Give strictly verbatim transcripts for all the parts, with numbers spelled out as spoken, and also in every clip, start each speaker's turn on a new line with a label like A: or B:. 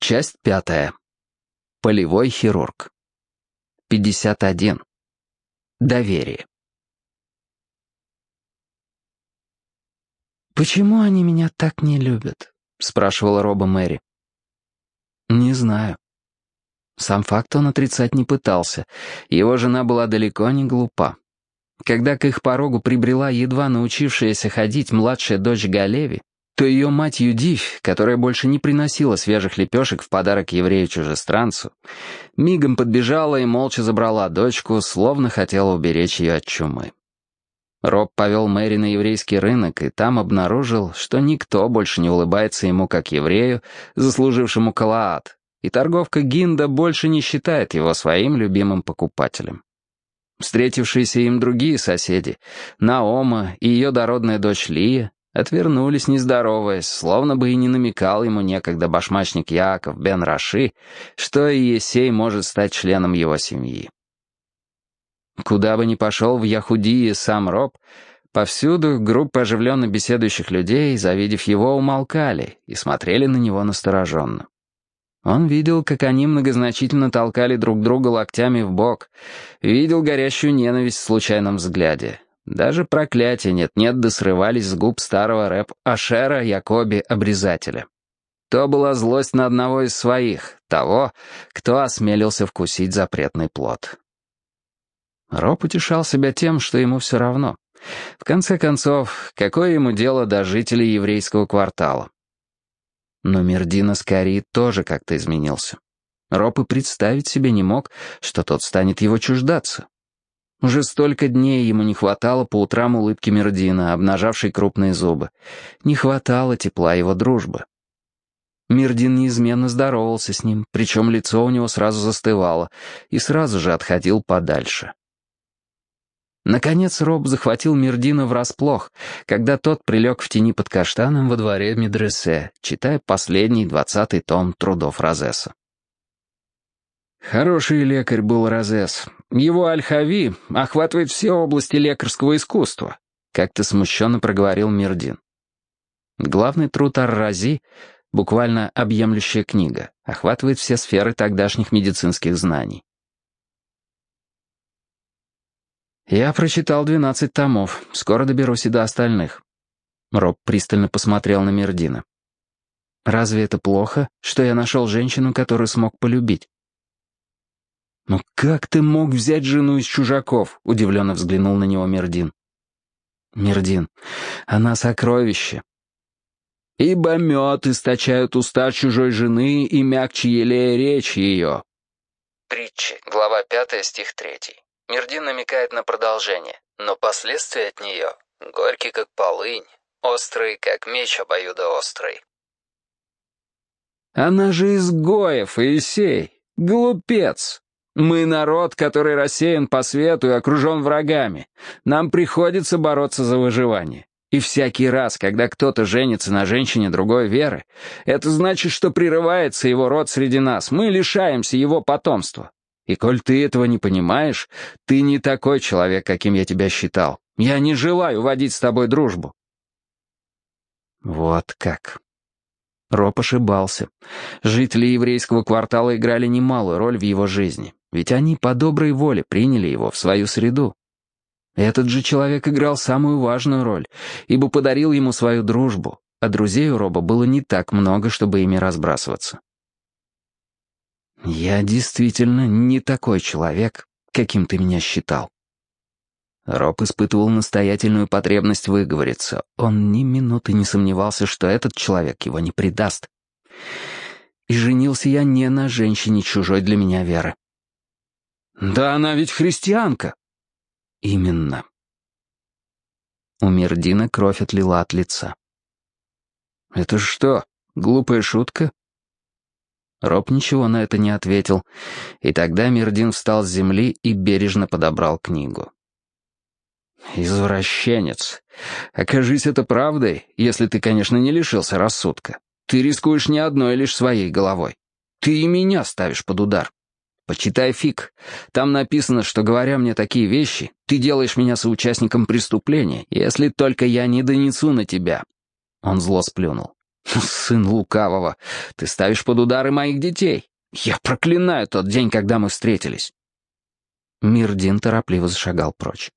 A: Часть пятая. Полевой хирург. пятьдесят один. Доверие. «Почему они меня так не любят?» — спрашивала Роба Мэри. «Не знаю». Сам факт он отрицать не пытался. Его жена была далеко не глупа. Когда к их порогу прибрела едва научившаяся ходить младшая дочь Галеви, то ее мать Юдифь, которая больше не приносила свежих лепешек в подарок еврею-чужестранцу, мигом подбежала и молча забрала дочку, словно хотела уберечь ее от чумы. Роб повел Мэри на еврейский рынок и там обнаружил, что никто больше не улыбается ему как еврею, заслужившему калаат, и торговка Гинда больше не считает его своим любимым покупателем. Встретившиеся им другие соседи, Наома и ее дородная дочь Лия, отвернулись, не здороваясь, словно бы и не намекал ему некогда башмачник Яаков бен Раши, что Иесей может стать членом его семьи. Куда бы ни пошел в Яхудии сам Роб, повсюду группы оживленно беседующих людей, завидев его, умолкали и смотрели на него настороженно. Он видел, как они многозначительно толкали друг друга локтями в бок, видел горящую ненависть в случайном взгляде. Даже проклятия нет-нет да срывались с губ старого рэп Ашера Якоби Обрезателя. То была злость на одного из своих, того, кто осмелился вкусить запретный плод. Роб утешал себя тем, что ему все равно. В конце концов, какое ему дело до жителей еврейского квартала? Но Мирдин Аскари тоже как-то изменился. Роб и представить себе не мог, что тот станет его чуждаться. Уже столько дней ему не хватало по утрам улыбки Мирдина, обнажавшей крупные зубы. Не хватало тепла его дружбы. Мирдин неизменно здоровался с ним, причем лицо у него сразу застывало, и сразу же отходил подальше. Наконец Роб захватил Мирдина врасплох, когда тот прилег в тени под каштаном во дворе медресе, читая последний двадцатый том трудов Розеса. Хороший лекарь был Розес. Его Аль-Хави охватывает все области лекарского искусства, как-то смущенно проговорил Мирдин. Главный труд Ар-Рази, буквально объемлющая книга, охватывает все сферы тогдашних медицинских знаний. «Я прочитал двенадцать томов, скоро доберусь и до остальных». Роб пристально посмотрел на Мирдина. «Разве это плохо, что я нашел женщину, которую смог полюбить?» «Ну как ты мог взять жену из чужаков?» — удивленно взглянул на него Мирдин. «Мирдин, она сокровище». «Ибо мед источают уста чужой жены, и мягче елея речь ее».
B: Притчи, глава пятая, стих третий. Мирдин намекает на продолжение, но последствия от нее горькие, как полынь, острые, как меч обоюдоострый.
A: «Она же изгоев, Иисей! Глупец! Мы народ, который рассеян по свету и окружен врагами. Нам приходится бороться за выживание. И всякий раз, когда кто-то женится на женщине другой веры, это значит, что прерывается его род среди нас, мы лишаемся его потомства. И коль ты этого не понимаешь, ты не такой человек, каким я тебя считал. Я не желаю водить с тобой дружбу». Вот как. Роб ошибался. Жители еврейского квартала играли немалую роль в его жизни, ведь они по доброй воле приняли его в свою среду. Этот же человек играл самую важную роль, ибо подарил ему свою дружбу, а друзей у Роба было не так много, чтобы ими разбрасываться. «Я действительно не такой человек, каким ты меня считал». Роб испытывал настоятельную потребность выговориться. Он ни минуты не сомневался, что этот человек его не предаст. И женился я не на женщине чужой для меня веры. «Да она ведь христианка!» «Именно». У Мирдина кровь отлила от лица. «Это что, глупая шутка?» Роб ничего на это не ответил, и тогда Мирдин встал с земли и бережно подобрал книгу. «Извращенец. Окажись это правдой, если ты, конечно, не лишился рассудка. Ты рискуешь не одной лишь своей головой. Ты и меня ставишь под удар. Почитай фиг. Там написано, что, говоря мне такие вещи, ты делаешь меня соучастником преступления, если только я не донесу на тебя». Он зло сплюнул. Сын лукавого, ты ставишь под удары моих детей. Я проклинаю тот день, когда мы встретились. Мирдин торопливо зашагал прочь.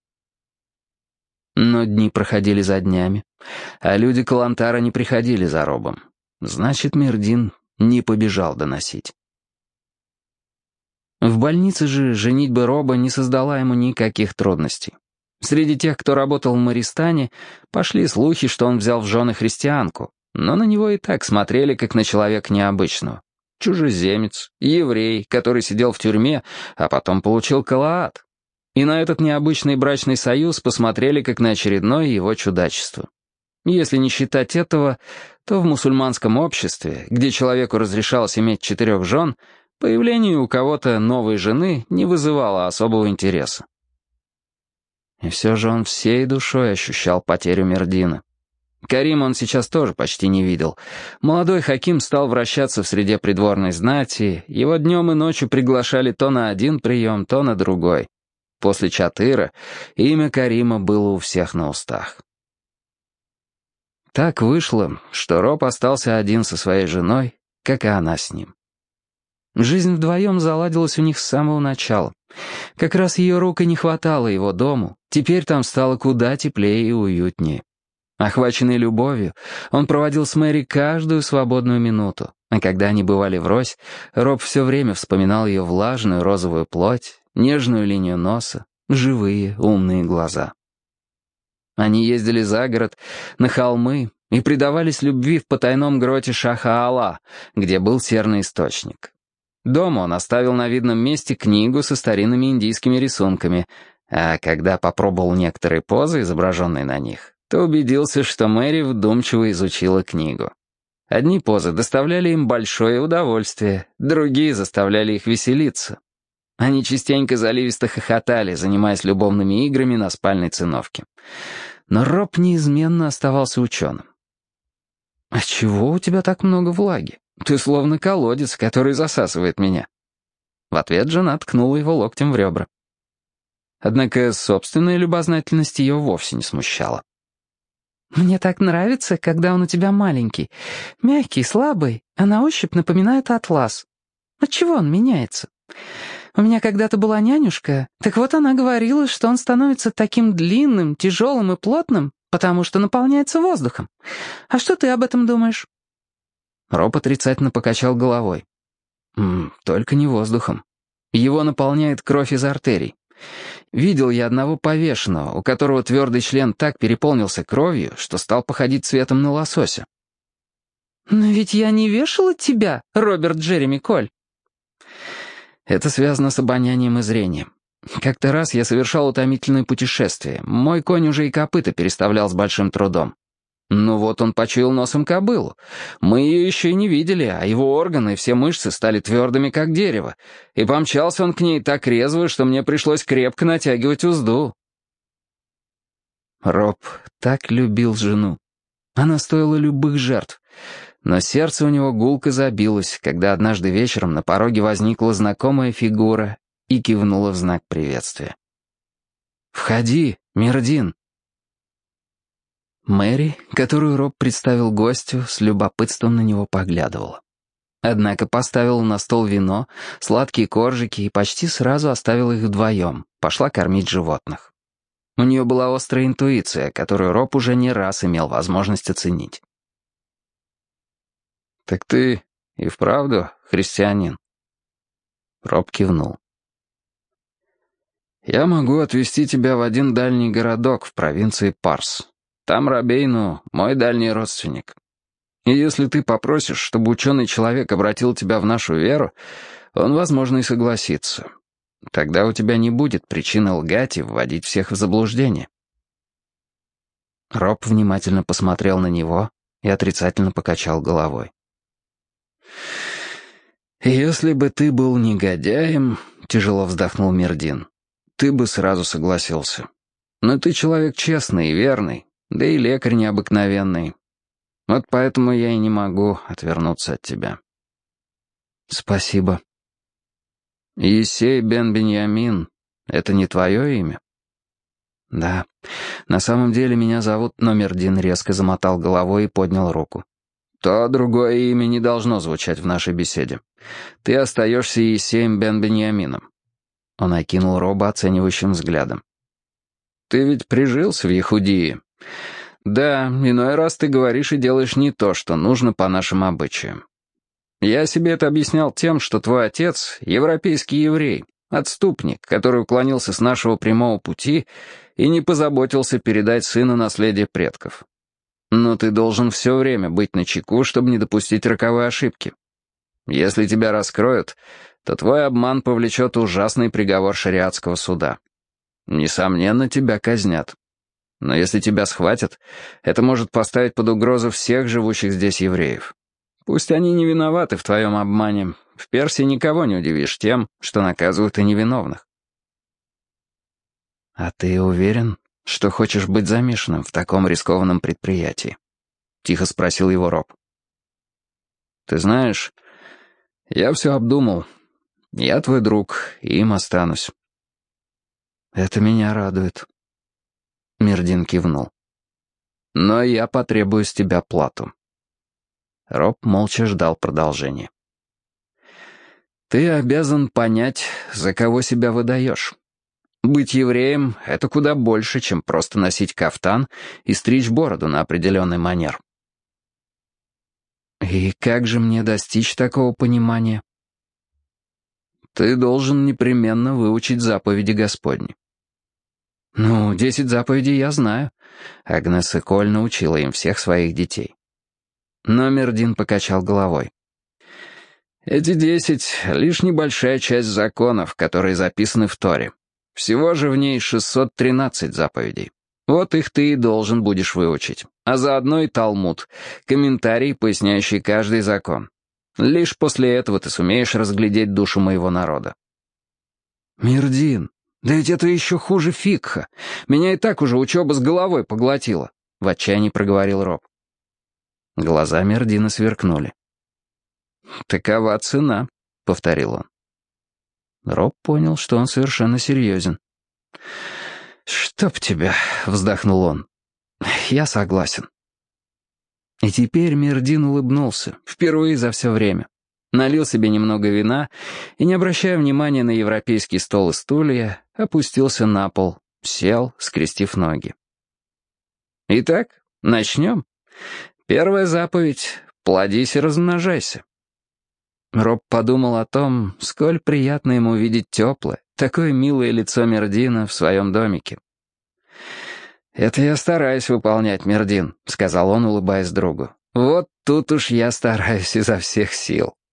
A: Но дни проходили за днями, а люди Калантара не приходили за Робом. Значит, Мирдин не побежал доносить. В больнице же женитьба Роба не создала ему никаких трудностей. Среди тех, кто работал в Мористане, пошли слухи, что он взял в жены христианку, но на него и так смотрели, как на человека необычного. Чужеземец, еврей, который сидел в тюрьме, а потом получил калаат. И на этот необычный брачный союз посмотрели, как на очередное его чудачество. Если не считать этого, то в мусульманском обществе, где человеку разрешалось иметь четырех жен, появление у кого-то новой жены не вызывало особого интереса. И все же он всей душой ощущал потерю Мирдина. Карима он сейчас тоже почти не видел. Молодой Хаким стал вращаться в среде придворной знати, его днем и ночью приглашали то на один прием, то на другой. После Чатыра имя Карима было у всех на устах. Так вышло, что Роб остался один со своей женой, как и она с ним. Жизнь вдвоем заладилась у них с самого начала. Как раз ее рук и не хватало его дому, теперь там стало куда теплее и уютнее. Охваченный любовью, он проводил с Мэри каждую свободную минуту, а когда они бывали врозь, Роб все время вспоминал ее влажную розовую плоть, нежную линию носа, живые умные глаза. Они ездили за город, на холмы, и предавались любви в потайном гроте Шаха-Ала, где был серный источник. Дома он оставил на видном месте книгу со старинными индийскими рисунками, а когда попробовал некоторые позы, изображенные на них, то убедился, что Мэри вдумчиво изучила книгу. Одни позы доставляли им большое удовольствие, другие заставляли их веселиться. Они частенько заливисто хохотали, занимаясь любовными играми на спальной циновке. Но Роб неизменно оставался ученым. «А чего у тебя так много влаги? Ты словно колодец, который засасывает меня». В ответ жена ткнула его локтем в ребра. Однако собственная любознательность ее вовсе не смущала. «Мне так нравится, когда он у тебя маленький, мягкий, слабый, а на ощупь напоминает атлас. Отчего он меняется? У меня когда-то была нянюшка, так вот она говорила, что он становится таким длинным, тяжелым и плотным, потому что наполняется воздухом. А что ты об этом думаешь?» Роб отрицательно покачал головой. «М, «Только не воздухом. Его наполняет кровь из артерий. Видел я одного повешенного, у которого твердый член так переполнился кровью, что стал походить цветом на лосося». «Но ведь я не вешала тебя, Роберт Джереми Коль». «Это связано с обонянием и зрением. Как-то раз я совершал утомительное путешествие. Мой конь уже и копыта переставлял с большим трудом. Ну вот он почуял носом кобылу. Мы ее еще и не видели, а его органы и все мышцы стали твердыми, как дерево. И помчался он к ней так резво, что мне пришлось крепко натягивать узду». Роб так любил жену. Она стоила любых жертв. Но сердце у него гулко забилось, когда однажды вечером на пороге возникла знакомая фигура и кивнула в знак приветствия. «Входи, Мирдин». Мэри, которую Роб представил гостю, с любопытством на него поглядывала. Однако поставила на стол вино, сладкие коржики и почти сразу оставила их вдвоем, пошла кормить животных. У нее была острая интуиция, которую Роб уже не раз имел возможность оценить. «Так ты и вправду христианин?» Роб кивнул. «Я могу отвезти тебя в один дальний городок в провинции Парс. Там Рабейну мой дальний родственник. И если ты попросишь, чтобы ученый человек обратил тебя в нашу веру, он, возможно, и согласится. Тогда у тебя не будет причины лгать и вводить всех в заблуждение». Роб внимательно посмотрел на него и отрицательно покачал головой. «Если бы ты был негодяем, — тяжело вздохнул Мирдин, — ты бы сразу согласился. Но ты человек честный и верный, да и лекарь необыкновенный. Вот поэтому я и не могу отвернуться от тебя». «Спасибо». «Есей бен Беньямин — это не твое имя?» «Да, на самом деле меня зовут...» Но Мирдин резко замотал головой и поднял руку. То другое имя не должно звучать в нашей беседе. Ты остаешься Иисеем бен Беньямином». Он окинул Роба оценивающим взглядом. «Ты ведь прижился в Яхудии. Да, иной раз ты говоришь и делаешь не то, что нужно по нашим обычаям. Я себе это объяснял тем, что твой отец — европейский еврей, отступник, который уклонился с нашего прямого пути и не позаботился передать сыну наследие предков. Но ты должен все время быть начеку, чтобы не допустить роковой ошибки. Если тебя раскроют, то твой обман повлечет ужасный приговор шариатского суда. Несомненно, тебя казнят. Но если тебя схватят, это может поставить под угрозу всех живущих здесь евреев. Пусть они не виноваты в твоем обмане, в Персии никого не удивишь тем, что наказывают и невиновных». «А ты уверен, что хочешь быть замешанным в таком рискованном предприятии?» — тихо спросил его Роб. «Ты знаешь, я все обдумал. Я твой друг, и им останусь». «Это меня радует». Мирдин кивнул. «Но я потребую с тебя плату». Роб молча ждал продолжения. «Ты обязан понять, за кого себя выдаешь. Быть евреем — это куда больше, чем просто носить кафтан и стричь бороду на определенный манер». «И как же мне достичь такого понимания?» «Ты должен непременно выучить заповеди Господни». «Ну, десять заповедей я знаю». Агнес Эколь научила им всех своих детей. Но Мирдин покачал головой. «Эти десять — лишь небольшая часть законов, которые записаны в Торе. Всего же в ней шестьсот тринадцать заповедей. Вот их ты и должен будешь выучить. А заодно и Талмуд, комментарий, поясняющий каждый закон. Лишь после этого ты сумеешь разглядеть душу моего народа». «Мирдин, да ведь это еще хуже фикха. Меня и так уже учеба с головой поглотила», — в отчаянии проговорил Роб. Глаза Мирдина сверкнули. «Такова цена», — повторил он. Роб понял, что он совершенно серьезен. «Чтоб тебя», — вздохнул он. «Я согласен». И теперь Мирдин улыбнулся, впервые за все время. Налил себе немного вина и, не обращая внимания на европейский стол и стулья, опустился на пол, сел, скрестив ноги. «Итак, начнем. Первая заповедь — плодись и размножайся». Роб подумал о том, сколь приятно ему видеть теплое, такое милое лицо Мирдина в своем домике. «Это я стараюсь выполнять, Мирдин», — сказал он, улыбаясь другу. «Вот тут уж я стараюсь изо всех сил».